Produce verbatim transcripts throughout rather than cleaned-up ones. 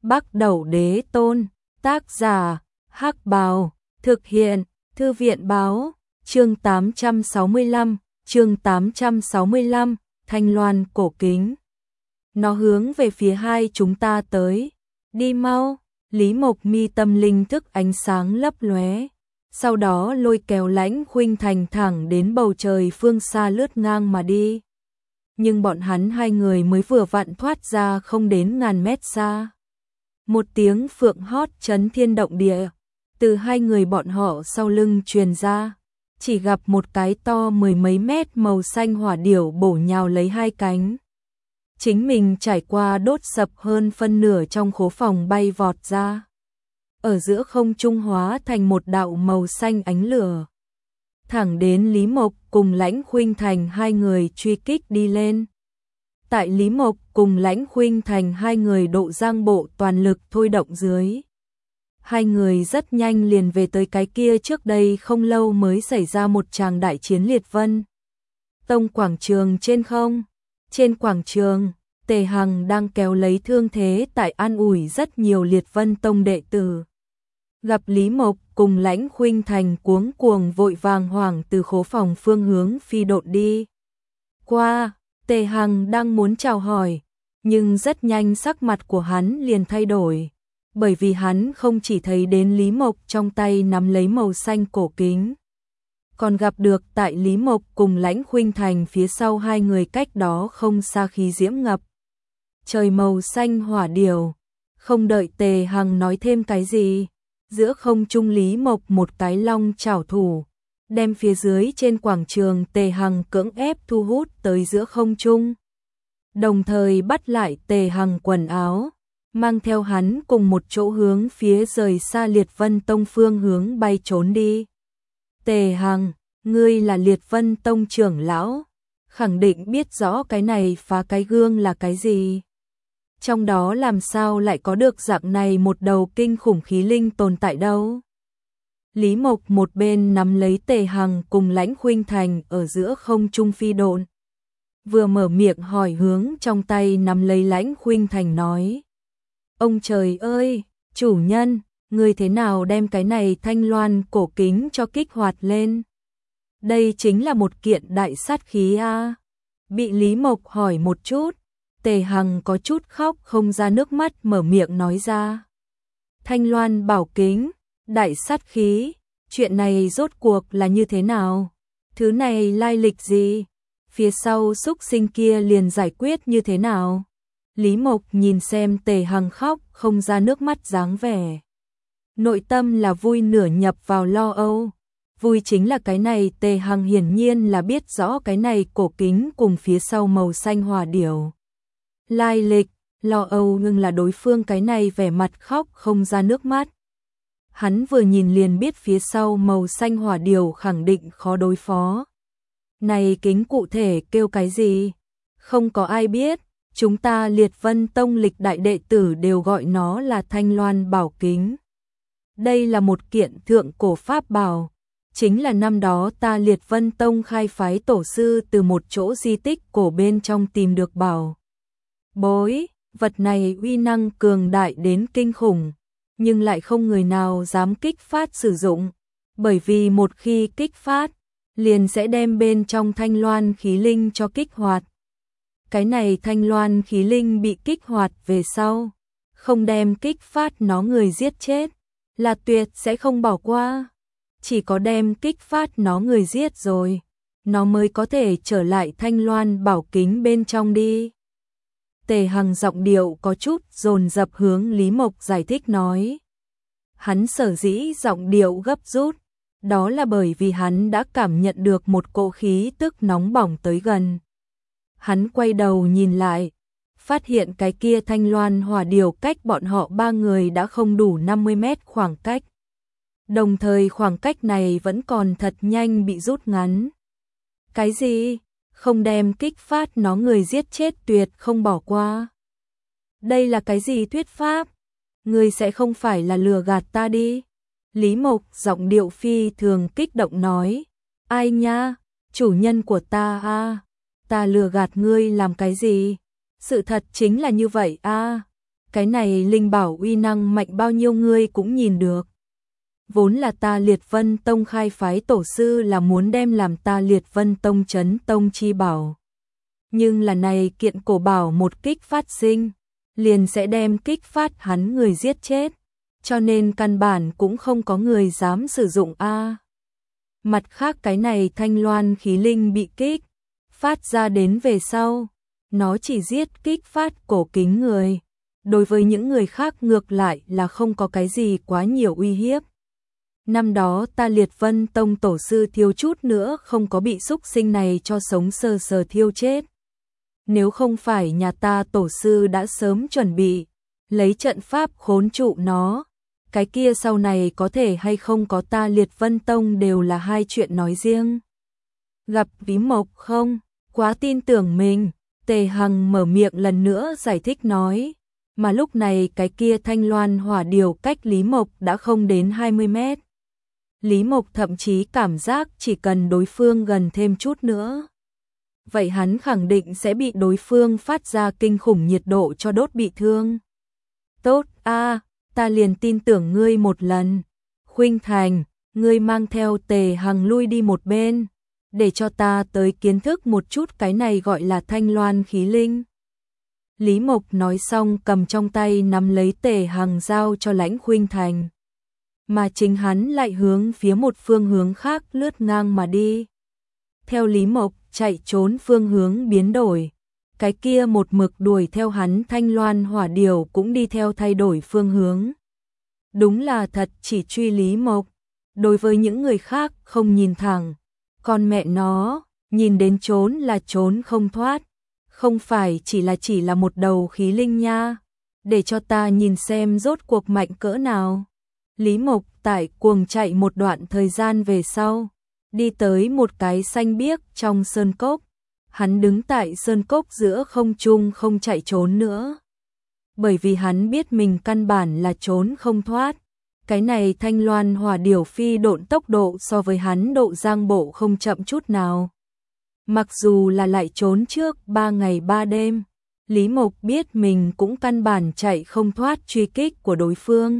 Bắc Đẩu Đế Tôn, tác giả, Hắc Bào, thực hiện, Thư viện Báo, chương tám trăm sáu mươi lăm, chương tám trăm sáu mươi lăm, Thanh Loan cổ kính. Nó hướng về phía hai chúng ta tới, đi mau, Lý Mộc Mi tâm linh thức ánh sáng lấp lóe, sau đó lôi kéo Lãnh Khuynh Thành thẳng đến bầu trời phương xa lướt ngang mà đi. Nhưng bọn hắn hai người mới vừa vặn thoát ra không đến ngàn mét xa. Một tiếng phượng hót chấn thiên động địa, từ hai người bọn họ sau lưng truyền ra, chỉ gặp một cái to mười mấy mét màu xanh hỏa điểu bổ nhào lấy hai cánh. Chính mình trải qua đốt sập hơn phân nửa trong khố phòng bay vọt ra. Ở giữa không trung hóa thành một đạo màu xanh ánh lửa. Thẳng đến Lý Mộc cùng Lãnh Khuynh Thành hai người truy kích đi lên. Tại Lý Mộc cùng Lãnh Khuynh Thành hai người độ giang bộ toàn lực thôi động dưới. Hai người rất nhanh liền về tới cái kia trước đây không lâu mới xảy ra một tràng đại chiến liệt vân tông quảng trường trên không. Trên quảng trường, Tề Hằng đang kéo lấy thương thế tại an ủi rất nhiều liệt vân tông đệ tử. Gặp Lý Mộc cùng Lãnh Khuynh Thành cuống cuồng vội vàng hoảng từ khố phòng phương hướng phi độn đi qua. Tề Hằng đang muốn chào hỏi, nhưng rất nhanh sắc mặt của hắn liền thay đổi, bởi vì hắn không chỉ thấy đến Lý Mộc trong tay nắm lấy màu xanh cổ kính, còn gặp được tại Lý Mộc cùng Lãnh Khuynh Thành phía sau hai người cách đó không xa khí diễm ngập trời màu xanh hỏa điểu. Không đợi Tề Hằng nói thêm cái gì, giữa không trung Lý Mộc một cái long chảo thủ, đem phía dưới trên quảng trường Tề Hằng cưỡng ép thu hút tới giữa không trung. Đồng thời bắt lại Tề Hằng quần áo, mang theo hắn cùng một chỗ hướng phía rời xa Liệt Vân Tông phương hướng bay trốn đi. Tề Hằng, ngươi là Liệt Vân Tông trưởng lão, khẳng định biết rõ cái này phá cái gương là cái gì. Trong đó làm sao lại có được dạng này một đầu kinh khủng khí linh tồn tại đâu. Lý Mộc một bên nắm lấy Tề Hằng cùng Lãnh Khuynh Thành ở giữa không trung phi độn. Vừa mở miệng hỏi hướng trong tay nắm lấy Lãnh Khuynh Thành nói. Ông trời ơi, chủ nhân, người thế nào đem cái này thanh loan cổ kính cho kích hoạt lên? Đây chính là một kiện đại sát khí a. À. Bị Lý Mộc hỏi một chút, Tề Hằng có chút khóc không ra nước mắt mở miệng nói ra. Thanh loan bảo kính, đại sát khí, chuyện này rốt cuộc là như thế nào? Thứ này lai lịch gì? Phía sau xúc sinh kia liền giải quyết như thế nào? Lý Mộc nhìn xem Tề Hằng khóc không ra nước mắt dáng vẻ. Nội tâm là vui nửa nhập vào lo âu. Vui chính là cái này Tề Hằng hiển nhiên là biết rõ cái này cổ kính cùng phía sau màu xanh hỏa điểu. Lai lịch, lo âu nhưng là đối phương cái này vẻ mặt khóc không ra nước mắt. Hắn vừa nhìn liền biết phía sau màu xanh hỏa điểu khẳng định khó đối phó. Này kính cụ thể kêu cái gì? Không có ai biết, chúng ta Liệt Vân Tông lịch đại đệ tử đều gọi nó là Thanh Loan bảo kính. Đây là một kiện thượng cổ pháp bảo, chính là năm đó ta Liệt Vân Tông khai phái tổ sư từ một chỗ di tích cổ bên trong tìm được bảo bối. Vật này uy năng cường đại đến kinh khủng, nhưng lại không người nào dám kích phát sử dụng, bởi vì một khi kích phát, liền sẽ đem bên trong thanh loan khí linh cho kích hoạt. Cái này thanh loan khí linh bị kích hoạt về sau, không đem kích phát nó người giết chết, là tuyệt sẽ không bỏ qua. Chỉ có đem kích phát nó người giết rồi, nó mới có thể trở lại thanh loan bảo kính bên trong đi. Tề Hằng giọng điệu có chút dồn dập hướng Lý Mộc giải thích nói. Hắn sở dĩ giọng điệu gấp rút, đó là bởi vì hắn đã cảm nhận được một cỗ khí tức nóng bỏng tới gần. Hắn quay đầu nhìn lại, phát hiện cái kia thanh loan hỏa điểu cách bọn họ ba người đã không đủ năm mươi mét khoảng cách. Đồng thời khoảng cách này vẫn còn thật nhanh bị rút ngắn. Cái gì? Không đem kích phát nó người giết chết tuyệt không bỏ qua. Đây là cái gì thuyết pháp? Ngươi sẽ không phải là lừa gạt ta đi. Lý Mộc giọng điệu phi thường kích động nói. Ai nha, chủ nhân của ta a, à, ta lừa gạt ngươi làm cái gì? Sự thật chính là như vậy a. À. cái này linh bảo uy năng mạnh bao nhiêu ngươi cũng nhìn được. Vốn là ta Liệt Vân Tông khai phái tổ sư là muốn đem làm ta Liệt Vân Tông chấn tông chi bảo. Nhưng là này kiện cổ bảo một kích phát sinh, liền sẽ đem kích phát hắn người giết chết, cho nên căn bản cũng không có người dám sử dụng a. Mặt khác cái này thanh loan khí linh bị kích phát ra đến về sau, nó chỉ giết kích phát cổ kính người, đối với những người khác ngược lại là không có cái gì quá nhiều uy hiếp. Năm đó ta Liệt Vân Tông tổ sư thiếu chút nữa không có bị xúc sinh này cho sống sờ sờ thiêu chết. Nếu không phải nhà ta tổ sư đã sớm chuẩn bị, lấy trận pháp khốn trụ nó, cái kia sau này có thể hay không có ta Liệt Vân Tông đều là hai chuyện nói riêng. Gặp Lý Mộc không? Quá tin tưởng mình, Tề Hằng mở miệng lần nữa giải thích nói, mà lúc này cái kia thanh loan hỏa điều cách Lý Mộc đã không đến hai mươi mét. Lý Mộc thậm chí cảm giác chỉ cần đối phương gần thêm chút nữa, vậy hắn khẳng định sẽ bị đối phương phát ra kinh khủng nhiệt độ cho đốt bị thương. Tốt a, ta liền tin tưởng ngươi một lần. Khuynh Thành, ngươi mang theo Tề Hằng lui đi một bên, để cho ta tới kiến thức một chút cái này gọi là thanh loan khí linh. Lý Mộc nói xong cầm trong tay nắm lấy Tề Hằng giao cho Lãnh Khuynh Thành, mà chính hắn lại hướng phía một phương hướng khác lướt ngang mà đi. Theo Lý Mộc chạy trốn phương hướng biến đổi, cái kia một mực đuổi theo hắn thanh loan hỏa điều cũng đi theo thay đổi phương hướng. Đúng là thật chỉ truy Lý Mộc, đối với những người khác không nhìn thẳng, còn mẹ nó, nhìn đến trốn là trốn không thoát, không phải chỉ là chỉ là một đầu khí linh nha, để cho ta nhìn xem rốt cuộc mạnh cỡ nào. Lý Mộc tại cuồng chạy một đoạn thời gian về sau, đi tới một cái xanh biếc trong sơn cốc, hắn đứng tại sơn cốc giữa không trung không chạy trốn nữa. Bởi vì hắn biết mình căn bản là trốn không thoát, cái này thanh loan hỏa điểu phi độn tốc độ so với hắn độ giang bộ không chậm chút nào. Mặc dù là lại trốn trước ba ngày ba đêm, Lý Mộc biết mình cũng căn bản chạy không thoát truy kích của đối phương.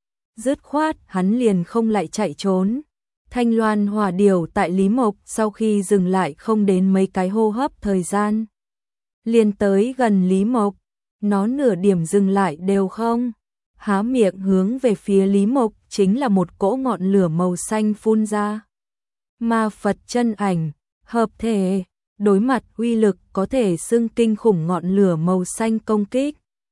Dứt khoát hắn liền không lại chạy trốn. Thanh loan hỏa điểu tại Lý Mộc sau khi dừng lại không đến mấy cái hô hấp thời gian, liền tới gần Lý Mộc, nó nửa điểm dừng lại đều không. Há miệng hướng về phía Lý Mộc chính là một cỗ ngọn lửa màu xanh phun ra. Ma Phật chân ảnh, hợp thể, đối mặt uy lực có thể xưng kinh khủng ngọn lửa màu xanh công kích.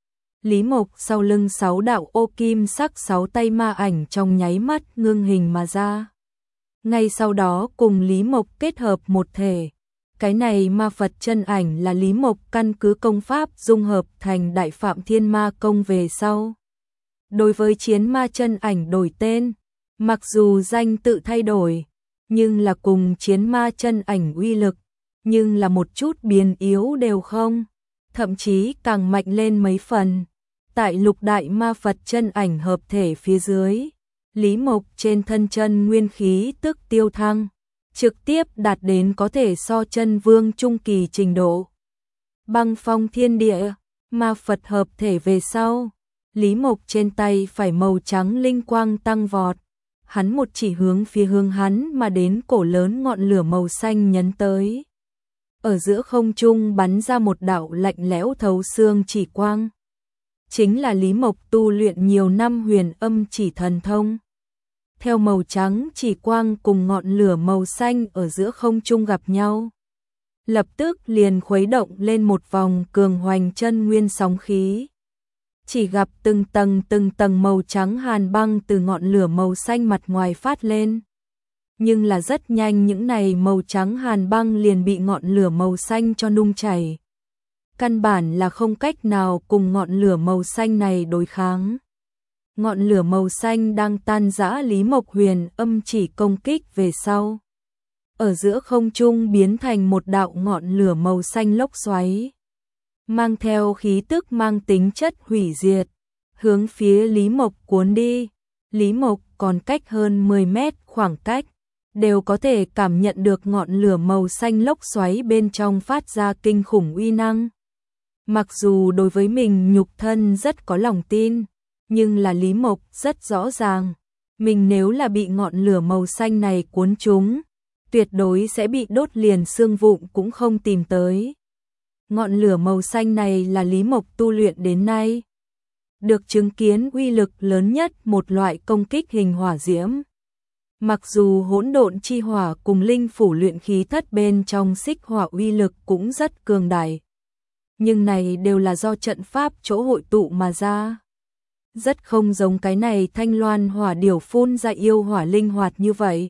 Lý Mộc sau lưng sáu đạo ô kim sắc sáu tay ma ảnh trong nháy mắt ngưng hình mà ra. Ngay sau đó cùng Lý Mộc kết hợp một thể. Cái này ma Phật chân ảnh là Lý Mộc căn cứ công pháp dung hợp thành Đại Phạm Thiên Ma Công về sau. Đối với chiến ma chân ảnh đổi tên, mặc dù danh tự thay đổi, nhưng là cùng chiến ma chân ảnh uy lực, nhưng là một chút biến yếu đều không, thậm chí càng mạnh lên mấy phần. Tại lục đại ma Phật chân ảnh hợp thể phía dưới, Lý Mộc trên thân chân nguyên khí tức tiêu thăng, trực tiếp đạt đến có thể so chân vương trung kỳ trình độ. Băng phong thiên địa, ma Phật hợp thể về sau, Lý Mộc trên tay phải màu trắng linh quang tăng vọt, hắn một chỉ hướng phía hướng hắn mà đến cổ lớn ngọn lửa màu xanh nhấn tới. Ở giữa không trung bắn ra một đạo lạnh lẽo thấu xương chỉ quang. Chính là Lý Mộc tu luyện nhiều năm huyền âm chỉ thần thông. Theo màu trắng chỉ quang cùng ngọn lửa màu xanh ở giữa không trung gặp nhau, lập tức liền khuấy động lên một vòng cường hoành chân nguyên sóng khí. Chỉ gặp từng tầng từng tầng màu trắng hàn băng từ ngọn lửa màu xanh mặt ngoài phát lên. Nhưng là rất nhanh những này màu trắng hàn băng liền bị ngọn lửa màu xanh cho nung chảy. Căn bản là không cách nào cùng ngọn lửa màu xanh này đối kháng. Ngọn lửa màu xanh đang tan rã Lý Mộc huyền âm chỉ công kích về sau. Ở giữa không trung biến thành một đạo ngọn lửa màu xanh lốc xoáy, mang theo khí tức mang tính chất hủy diệt, hướng phía Lý Mộc cuốn đi. Lý Mộc còn cách hơn mười mét khoảng cách, đều có thể cảm nhận được ngọn lửa màu xanh lốc xoáy bên trong phát ra kinh khủng uy năng. Mặc dù đối với mình nhục thân rất có lòng tin, nhưng là Lý Mộc rất rõ ràng, mình nếu là bị ngọn lửa màu xanh này cuốn trúng, tuyệt đối sẽ bị đốt liền xương vụn cũng không tìm tới. Ngọn lửa màu xanh này là Lý Mộc tu luyện đến nay được chứng kiến uy lực lớn nhất một loại công kích hình hỏa diễm. Mặc dù hỗn độn chi hỏa cùng linh phủ luyện khí thất bên trong xích hỏa uy lực cũng rất cường đại, nhưng này đều là do trận pháp chỗ hội tụ mà ra. Rất không giống cái này thanh loan hỏa điểu phun ra yêu hỏa linh hoạt như vậy.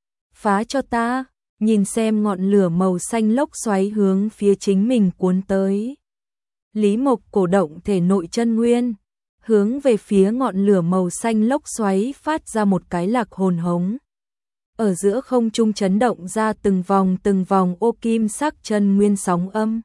Phá cho ta, nhìn xem ngọn lửa màu xanh lốc xoáy hướng phía chính mình cuốn tới. Lý Mộc cổ động thể nội chân nguyên, hướng về phía ngọn lửa màu xanh lốc xoáy phát ra một cái lạc hồn hống. Ở giữa không trung chấn động ra từng vòng từng vòng ô kim sắc chân nguyên sóng âm,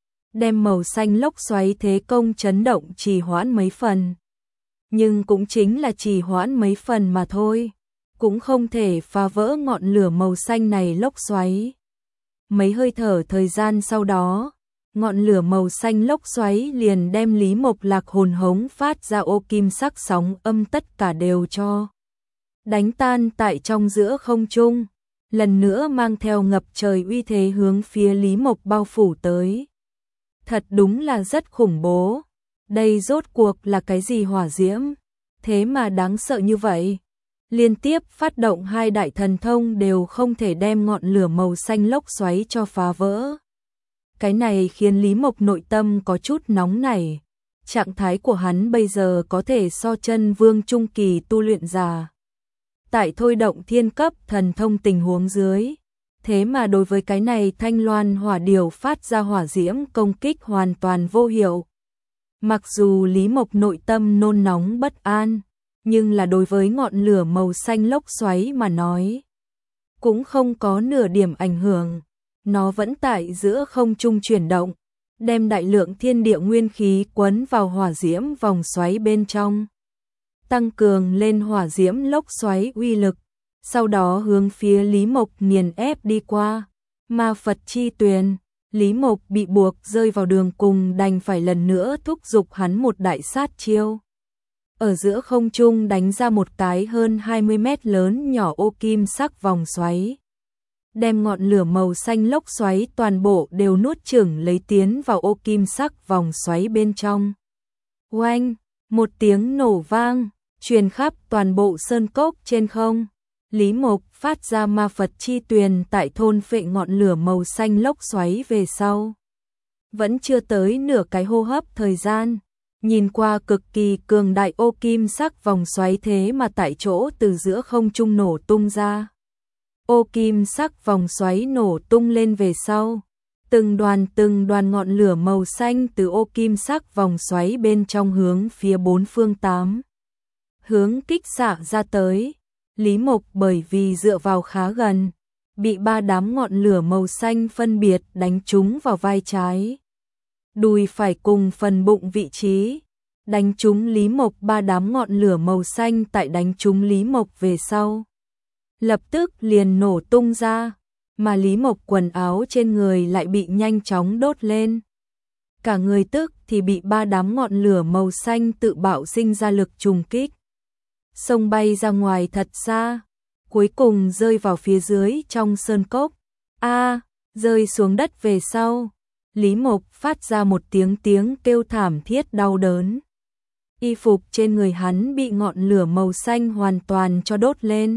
đem màu xanh lốc xoáy thế công chấn động trì hoãn mấy phần. Nhưng cũng chính là trì hoãn mấy phần mà thôi, cũng không thể phá vỡ ngọn lửa màu xanh này lốc xoáy. Mấy hơi thở thời gian sau đó, ngọn lửa màu xanh lốc xoáy liền đem Lý Mộc lạc hồn hống phát ra ô kim sắc sóng âm tất cả đều cho đánh tan tại trong giữa không trung, lần nữa mang theo ngập trời uy thế hướng phía Lý Mộc bao phủ tới. Thật đúng là rất khủng bố. Đây rốt cuộc là cái gì hỏa diễm? Thế mà đáng sợ như vậy. Liên tiếp phát động hai đại thần thông đều không thể đem ngọn lửa màu xanh lốc xoáy cho phá vỡ. Cái này khiến Lý Mộc nội tâm có chút nóng nảy. Trạng thái của hắn bây giờ có thể so chân vương trung kỳ tu luyện giả. Tại thôi động thiên cấp thần thông tình huống dưới, thế mà đối với cái này thanh loan hỏa điểu phát ra hỏa diễm công kích hoàn toàn vô hiệu. Mặc dù Lý Mộc nội tâm nôn nóng bất an, nhưng là đối với ngọn lửa màu xanh lốc xoáy mà nói, cũng không có nửa điểm ảnh hưởng. Nó vẫn tại giữa không trung chuyển động, đem đại lượng thiên địa nguyên khí quấn vào hỏa diễm vòng xoáy bên trong, tăng cường lên hỏa diễm lốc xoáy uy lực, sau đó hướng phía Lý Mộc nghiền ép đi qua. Ma Phật chi tuyền, Lý Mộc bị buộc rơi vào đường cùng, đành phải lần nữa thúc giục hắn một đại sát chiêu. Ở giữa không trung đánh ra một cái hơn hai mươi mét lớn nhỏ ô kim sắc vòng xoáy, đem ngọn lửa màu xanh lốc xoáy toàn bộ đều nuốt chửng lấy tiến vào ô kim sắc vòng xoáy bên trong. Oanh, một tiếng nổ vang, truyền khắp toàn bộ sơn cốc trên không. Lý Mộc phát ra ma Phật chi tuyền tại thôn phệ ngọn lửa màu xanh lốc xoáy về sau. Vẫn chưa tới nửa cái hô hấp thời gian, nhìn qua cực kỳ cường đại ô kim sắc vòng xoáy thế mà tại chỗ từ giữa không trung nổ tung ra. Ô kim sắc vòng xoáy nổ tung lên về sau, từng đoàn từng đoàn ngọn lửa màu xanh từ ô kim sắc vòng xoáy bên trong hướng phía bốn phương tám hướng kích xạ ra tới. Lý Mộc bởi vì dựa vào khá gần, bị ba đám ngọn lửa màu xanh phân biệt đánh trúng vào vai trái, đùi phải cùng phần bụng vị trí. Đánh trúng Lý Mộc, ba đám ngọn lửa màu xanh tại đánh trúng Lý Mộc về sau, lập tức liền nổ tung ra, mà Lý Mộc quần áo trên người lại bị nhanh chóng đốt lên. Cả người tức thì bị ba đám ngọn lửa màu xanh tự bạo sinh ra lực trùng kích, xông bay ra ngoài thật xa, cuối cùng rơi vào phía dưới trong sơn cốc. A, à, rơi xuống đất về sau, Lý Mộc phát ra một tiếng tiếng kêu thảm thiết đau đớn. Y phục trên người hắn bị ngọn lửa màu xanh hoàn toàn cho đốt lên.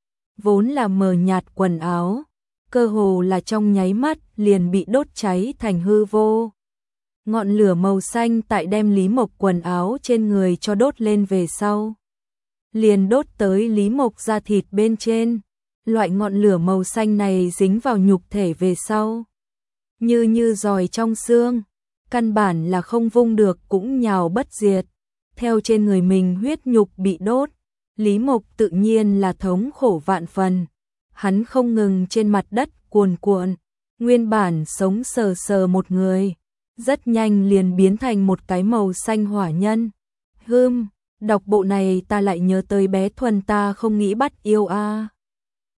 Vốn là mờ nhạt quần áo, cơ hồ là trong nháy mắt liền bị đốt cháy thành hư vô. Ngọn lửa màu xanh tại đem Lý Mộc quần áo trên người cho đốt lên về sau, liền đốt tới Lý Mộc da thịt bên trên. Loại ngọn lửa màu xanh này dính vào nhục thể về sau, như như giòi trong xương, căn bản là không vung được cũng nhào bất diệt. Theo trên người mình huyết nhục bị đốt, Lý Mộc tự nhiên là thống khổ vạn phần. Hắn không ngừng trên mặt đất cuồn cuộn, nguyên bản sống sờ sờ một người, rất nhanh liền biến thành một cái màu xanh hỏa nhân. Hừm, đọc bộ này ta lại nhớ tới bé Thuần ta không nghĩ bắt yêu a. À.